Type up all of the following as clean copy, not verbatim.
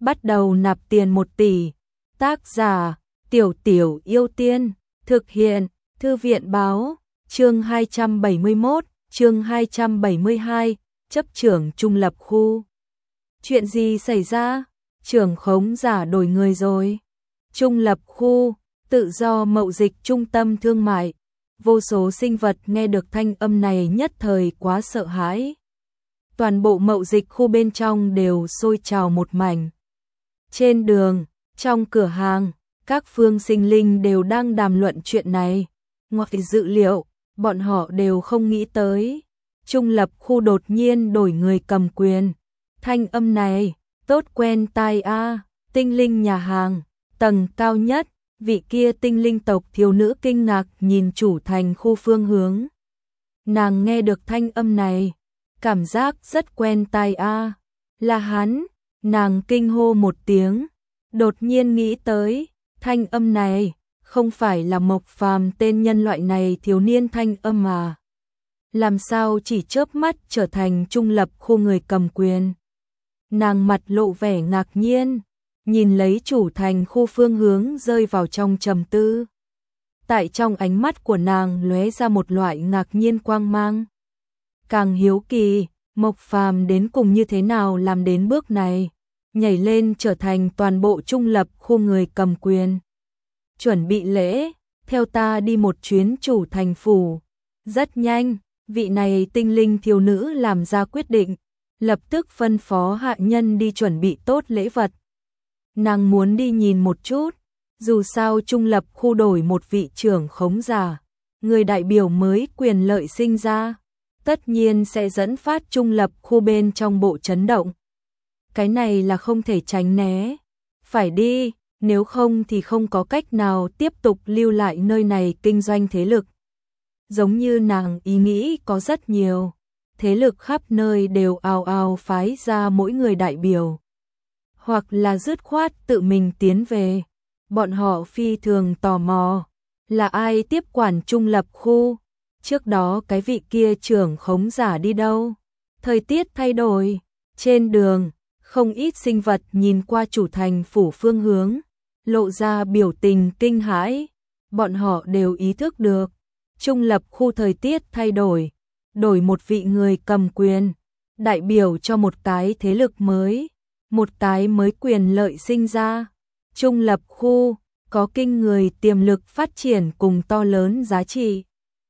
bắt đầu nạp tiền 1 tỷ. Tác giả: Tiểu Tiểu Yêu Tiên. Thực hiện: Thư viện báo. Chương 271, chương 272, chấp trưởng trung lập khu. Chuyện gì xảy ra? Trưởng khống giả đổi người rồi. Trung lập khu, tự do mậu dịch trung tâm thương mại. Vô số sinh vật nghe được thanh âm này nhất thời quá sợ hãi. Toàn bộ mậu dịch khu bên trong đều sôi trào một mảnh. Trên đường, trong cửa hàng, các phương sinh linh đều đang đàm luận chuyện này. Ngoài dự liệu, bọn họ đều không nghĩ tới. Trung lập khu đột nhiên đổi người cầm quyền. Thanh âm này, tốt quen tai a. Tinh linh nhà hàng, tầng cao nhất, vị kia tinh linh tộc thiếu nữ kinh ngạc nhìn chủ thành khu phương hướng. Nàng nghe được thanh âm này, cảm giác rất quen tai a. Là hắn, nàng kinh hô một tiếng, đột nhiên nghĩ tới, thanh âm này, không phải là Mộc Phàm tên nhân loại này thiếu niên thanh âm mà. Làm sao chỉ chớp mắt trở thành trung lập khu người cầm quyền. Nàng mặt lộ vẻ ngạc nhiên, nhìn lấy chủ thành khu phương hướng rơi vào trong trầm tư. Tại trong ánh mắt của nàng lóe ra một loại ngạc nhiên quang mang. Càng hiếu kỳ, Mộc Phàm đến cùng như thế nào làm đến bước này, nhảy lên trở thành toàn bộ trung lập khu người cầm quyền. Chuẩn bị lễ, theo ta đi một chuyến chủ thành phủ. Rất nhanh, vị này tinh linh thiếu nữ làm ra quyết định, lập tức phân phó hạ nhân đi chuẩn bị tốt lễ vật. Nàng muốn đi nhìn một chút, dù sao trung lập khu đổi một vị trưởng khống giả, người đại biểu mới quyền lợi sinh ra, tất nhiên sẽ dẫn phát trung lập khu bên trong bộ chấn động. Cái này là không thể tránh né, phải đi, nếu không thì không có cách nào tiếp tục lưu lại nơi này kinh doanh thế lực. Giống như nàng ý nghĩ có rất nhiều, thế lực khắp nơi đều ào ào phái ra mỗi người đại biểu. Hoặc là dứt khoát tự mình tiến về, bọn họ phi thường tò mò, là ai tiếp quản trung lập khu, trước đó cái vị kia trưởng khống giả đi đâu. Thời tiết thay đổi, trên đường, không ít sinh vật nhìn qua chủ thành phủ phương hướng, lộ ra biểu tình kinh hãi, bọn họ đều ý thức được, trung lập khu thời tiết thay đổi, đổi một vị người cầm quyền, đại biểu cho một cái thế lực mới, một cái mới quyền lợi sinh ra. Trung lập khu có kinh người tiềm lực phát triển cùng to lớn giá trị.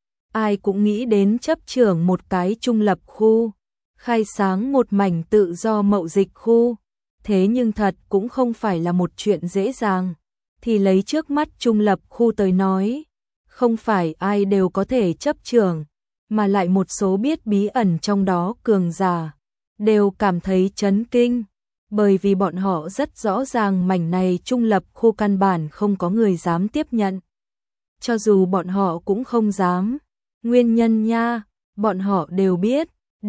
Ai cũng nghĩ đến chấp trưởng một cái trung lập khu, khai sáng một mảnh tự do mậu dịch khu, thế nhưng thật cũng không phải là một chuyện dễ dàng. Thì lấy trước mắt trung lập khu tới nói, không phải ai đều có thể chấp trưởng, mà lại một số biết bí ẩn trong đó cường giả, đều cảm thấy chấn kinh, bởi vì bọn họ rất rõ ràng mảnh này trung lập khu căn bản không có người dám tiếp nhận. Cho dù bọn họ cũng không dám, nguyên nhân nha, bọn họ đều biết,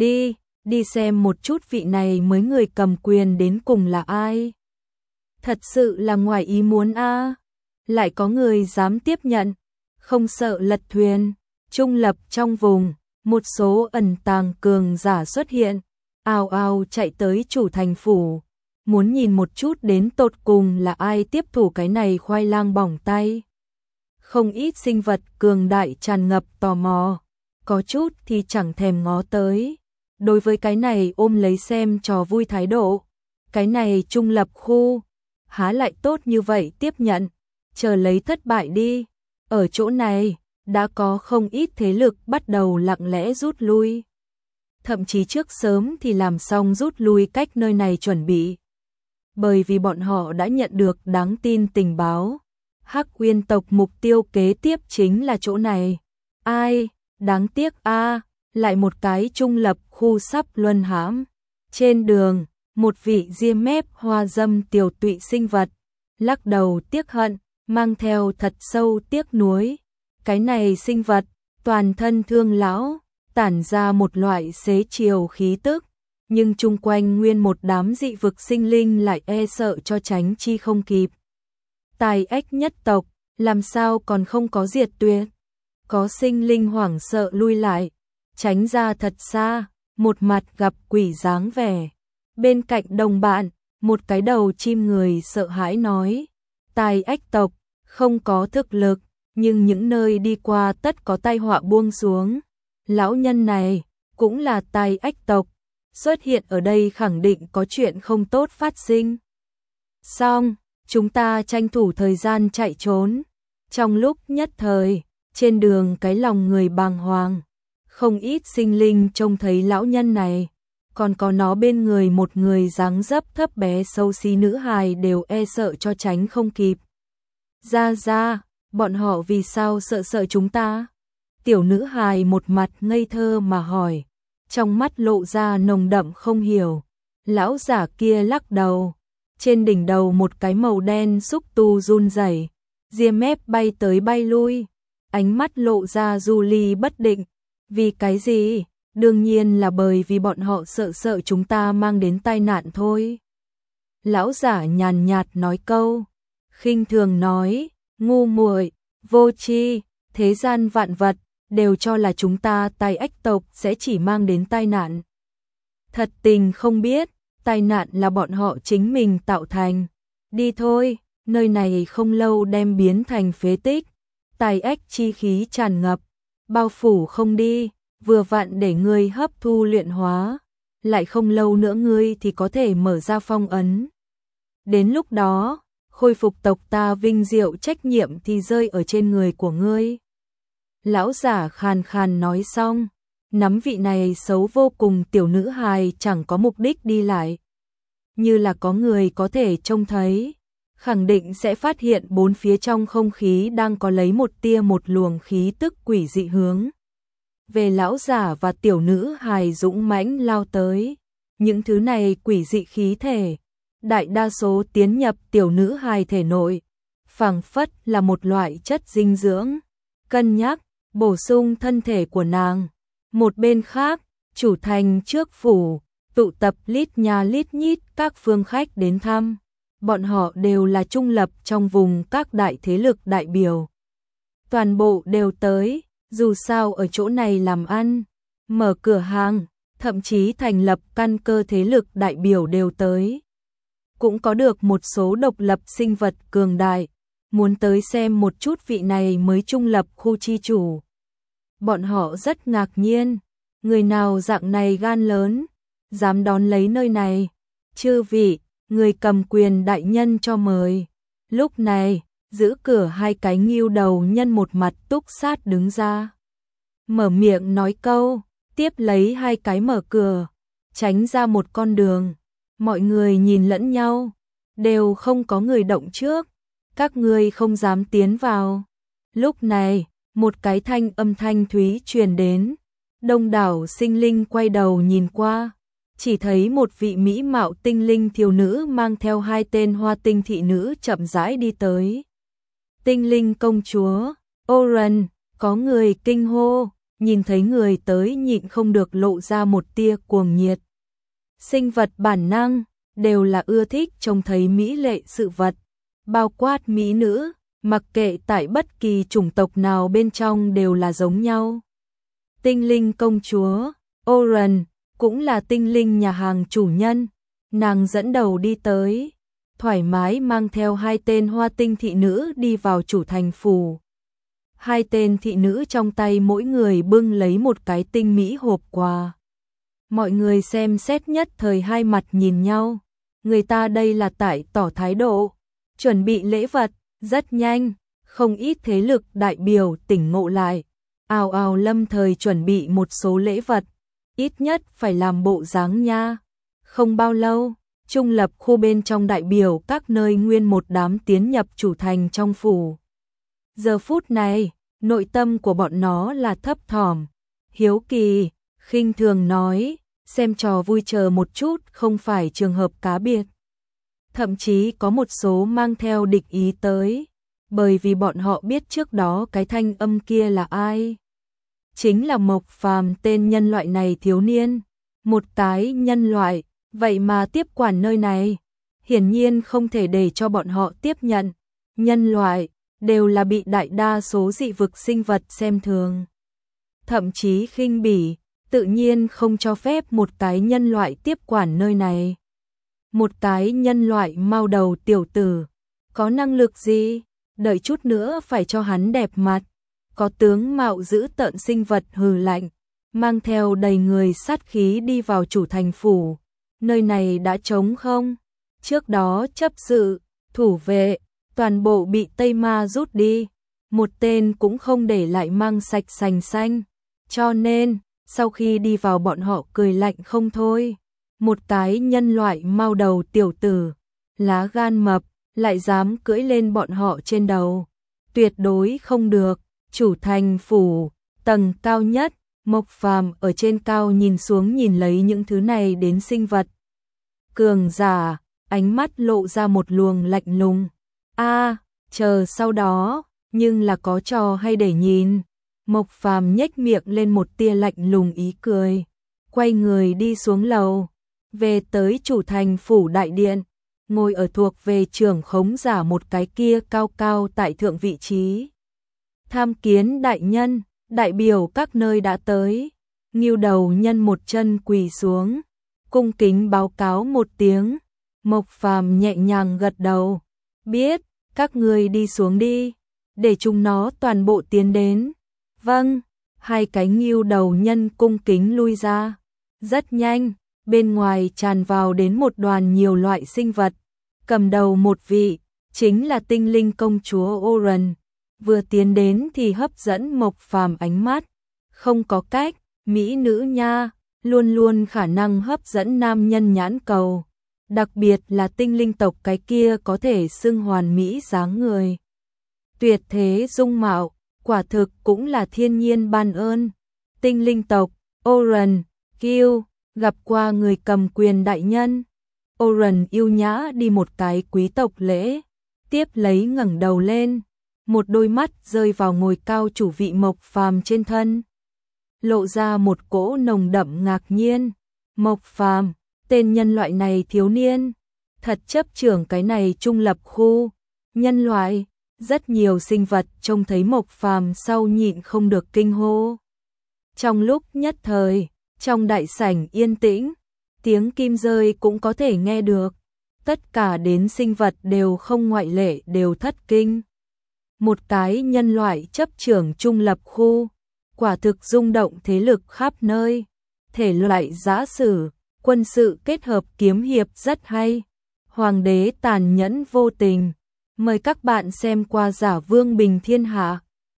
đi xem một chút vị này mới người cầm quyền đến cùng là ai. Thật sự là ngoài ý muốn a, lại có người dám tiếp nhận, không sợ lật thuyền. Trung lập trong vùng, một số ẩn tàng cường giả xuất hiện, ào ào chạy tới chủ thành phủ, muốn nhìn một chút đến tột cùng là ai tiếp thủ cái này khoai lang bỏng tay. Không ít sinh vật cường đại tràn ngập tò mò, có chút thì chẳng thèm ngó tới. Đối với cái này ôm lấy xem trò vui thái độ, cái này trung lập khu, há lại tốt như vậy tiếp nhận, chờ lấy thất bại đi. Ở chỗ này, đã có không ít thế lực bắt đầu lặng lẽ rút lui. Thậm chí trước sớm thì làm xong rút lui cách nơi này chuẩn bị. Bởi vì bọn họ đã nhận được đáng tin tình báo. Hắc Uyên tộc mục tiêu kế tiếp chính là chỗ này. Ai, đáng tiếc a, lại một cái trung lập khu sắp luân hãm. Trên đường, một vị ria mép hoa dâm tiểu tụy sinh vật, lắc đầu tiếc hận, mang theo thật sâu tiếc nuối. Cái này sinh vật, toàn thân thương lão, tản ra một loại xế chiều khí tức, nhưng chung quanh nguyên một đám dị vực sinh linh lại e sợ cho tránh chi không kịp. Tài ếch nhất tộc, làm sao còn không có diệt tuyệt? Có sinh linh hoảng sợ lui lại, tránh ra thật xa, một mặt gặp quỷ dáng vẻ. Bên cạnh đồng bạn, Một cái đầu chim người sợ hãi nói, tai ách tộc, không có thực lực, nhưng những nơi đi qua tất có tai họa buông xuống. Lão nhân này, cũng là tai ách tộc, xuất hiện ở đây khẳng định có chuyện không tốt phát sinh. Xong, chúng ta tranh thủ thời gian chạy trốn. Trong lúc nhất thời, trên đường cái lòng người bàng hoàng, không ít sinh linh trông thấy lão nhân này, còn có nó bên người một người dáng dấp thấp bé xấu xí nữ hài đều e sợ cho tránh không kịp. Ra, bọn họ vì sao sợ chúng ta? Tiểu nữ hài một mặt ngây thơ mà hỏi, trong mắt lộ ra nồng đậm không hiểu. Lão giả kia lắc đầu, trên đỉnh đầu một cái màu đen xúc tu run rẩy, ria mép bay tới bay lui, ánh mắt lộ ra du ly bất định. Vì cái gì? Đương nhiên là bởi vì bọn họ sợ chúng ta mang đến tai nạn thôi. Lão giả nhàn nhạt nói câu, khinh thường nói, ngu muội, vô tri, thế gian vạn vật đều cho là chúng ta tai ách tộc sẽ chỉ mang đến tai nạn. Thật tình không biết, tai nạn là bọn họ chính mình tạo thành. Đi thôi, nơi này không lâu đem biến thành phế tích, tai ách chi khí tràn ngập, bao phủ không đi, vừa vặn để ngươi hấp thu luyện hóa, lại không lâu nữa ngươi thì có thể mở ra phong ấn. Đến lúc đó, khôi phục tộc ta vinh diệu trách nhiệm thì rơi ở trên người của ngươi. Lão giả khàn khàn nói xong, nắm vị này xấu vô cùng tiểu nữ hài chẳng có mục đích đi lại. Như là có người có thể trông thấy, khẳng định sẽ phát hiện bốn phía trong không khí đang có lấy một luồng khí tức quỷ dị hướng về lão giả và tiểu nữ hài dũng mãnh lao tới. Những thứ này quỷ dị khí thể, đại đa số tiến nhập tiểu nữ hài thể nội, phảng phất là một loại chất dinh dưỡng, cân nhắc bổ sung thân thể của nàng. Một bên khác, chủ thành trước phủ, tụ tập lít nha lít nhít các phương khách đến thăm. Bọn họ đều là trung lập trong vùng các đại thế lực đại biểu. Toàn bộ đều tới, dù sao ở chỗ này làm ăn, mở cửa hàng, thậm chí thành lập căn cơ thế lực đại biểu đều tới. Cũng có được một số độc lập sinh vật cường đại, muốn tới xem một chút vị này mới trung lập khu chi chủ. Bọn họ rất ngạc nhiên, người nào dạng này gan lớn, dám đón lấy nơi này. Chư vị, người cầm quyền đại nhân cho mời. Lúc này, giữ cửa hai cái nghêu đầu nhân một mặt túc sát đứng ra. Mở miệng nói câu, tiếp lấy hai cái mở cửa, tránh ra một con đường. Mọi người nhìn lẫn nhau, đều không có người động trước. Các ngươi không dám tiến vào. Lúc này, một cái âm thanh thúy truyền đến. Đông đảo sinh linh quay đầu nhìn qua, chỉ thấy một vị mỹ mạo tinh linh thiếu nữ mang theo hai tên hoa tinh thị nữ chậm rãi đi tới. Tinh linh công chúa, Oren, có người kinh hô, nhìn thấy người tới nhịn không được lộ ra một tia cuồng nhiệt. Sinh vật bản năng, đều là ưa thích trông thấy mỹ lệ sự vật, bao quát mỹ nữ, mặc kệ tại bất kỳ chủng tộc nào bên trong đều là giống nhau. Tinh linh công chúa, Oren, cũng là tinh linh nhà hàng chủ nhân, nàng dẫn đầu đi tới, thoải mái mang theo hai tên hoa tinh thị nữ đi vào chủ thành phủ. Hai tên thị nữ trong tay mỗi người bưng lấy một cái tinh mỹ hộp quà. Mọi người xem xét nhất thời hai mặt nhìn nhau, người ta đây là tại tỏ thái độ, chuẩn bị lễ vật. Rất nhanh, không ít thế lực đại biểu tỉnh ngộ lại, ào ào lâm thời chuẩn bị một số lễ vật, ít nhất phải làm bộ dáng nha. Không bao lâu, trung lập khu bên trong đại biểu các nơi nguyên một đám tiến nhập chủ thành trong phủ. Giờ phút này, nội tâm của bọn nó là thấp thỏm, hiếu kỳ, khinh thường nói, xem trò vui chờ một chút không phải trường hợp cá biệt. Thậm chí có một số mang theo địch ý tới, bởi vì bọn họ biết trước đó cái thanh âm kia là ai. Chính là Mộc Phàm, tên nhân loại này thiếu niên. Một cái nhân loại, vậy mà tiếp quản nơi này. Hiển nhiên không thể để cho bọn họ tiếp nhận. Nhân loại, đều là bị đại đa số dị vực sinh vật xem thường. Thậm chí khinh bỉ, tự nhiên không cho phép một cái nhân loại tiếp quản nơi này. Một cái nhân loại mao đầu tiểu tử, có năng lực gì? Đợi chút nữa phải cho hắn đẹp mặt. Có tướng mạo dữ tợn sinh vật hừ lạnh, mang theo đầy người sát khí đi vào chủ thành phủ. Nơi này đã trống không? Trước đó chấp sự, thủ vệ, toàn bộ bị Tây Ma rút đi. Một tên cũng không để lại, mang sạch sành xanh. Cho nên, sau khi đi vào bọn họ cười lạnh không thôi. Một cái nhân loại mao đầu tiểu tử, lá gan mập, lại dám cưỡi lên bọn họ trên đầu. Tuyệt đối không được. Chủ thành phủ, tầng cao nhất, Mộc Phàm ở trên cao nhìn xuống, nhìn lấy những thứ này đến sinh vật. Cường giả, ánh mắt lộ ra một luồng lạnh lùng. Chờ sau đó, nhưng là có trò hay để nhìn. Mộc Phàm nhếch miệng lên một tia lạnh lùng ý cười, quay người đi xuống lầu, về tới chủ thành phủ đại điện, ngồi ở thuộc về trưởng khống giả một cái kia cao cao tại thượng vị trí. Tham kiến đại nhân, đại biểu các nơi đã tới. Ngưu đầu nhân một chân quỳ xuống, cung kính báo cáo một tiếng. Mộc Phàm nhẹ nhàng gật đầu, biết, các ngươi đi xuống đi, để chúng nó toàn bộ tiến đến. Vâng, hai cái ngưu đầu nhân cung kính lui ra. Rất nhanh, bên ngoài tràn vào đến một đoàn nhiều loại sinh vật. Cầm đầu một vị, chính là tinh linh công chúa Oren. Vừa tiến đến thì hấp dẫn Mộc Phàm ánh mắt. Không có cách, mỹ nữ nha, luôn luôn khả năng hấp dẫn nam nhân nhãn cầu. Đặc biệt là tinh linh tộc cái kia có thể xưng hoàn mỹ dáng người. Tuyệt thế dung mạo, quả thực cũng là thiên nhiên ban ơn. Tinh linh tộc, Oren, Kiêu, gặp qua người cầm quyền đại nhân. Oren yêu nhã đi một cái quý tộc lễ, tiếp lấy ngẩng đầu lên, một đôi mắt rơi vào ngồi cao chủ vị Mộc Phàm trên thân, lộ ra một cỗ nồng đậm ngạc nhiên. Mộc Phàm, tên nhân loại này thiếu niên, thật chấp trưởng cái này trung lập khu. Nhân loại, rất nhiều sinh vật trông thấy Mộc Phàm sau nhịn không được kinh hô. Trong lúc nhất thời, trong đại sảnh yên tĩnh, tiếng kim rơi cũng có thể nghe được. Tất cả đến sinh vật đều không ngoại lệ đều thất kinh. Một cái nhân loại chấp trưởng trung lập khu, quả thực rung động thế lực khắp nơi. Thể loại giã sử, quân sự kết hợp kiếm hiệp rất hay. Hoàng đế tàn nhẫn vô tình. Mời các bạn xem qua Giả Vương Bình Thiên Hạ.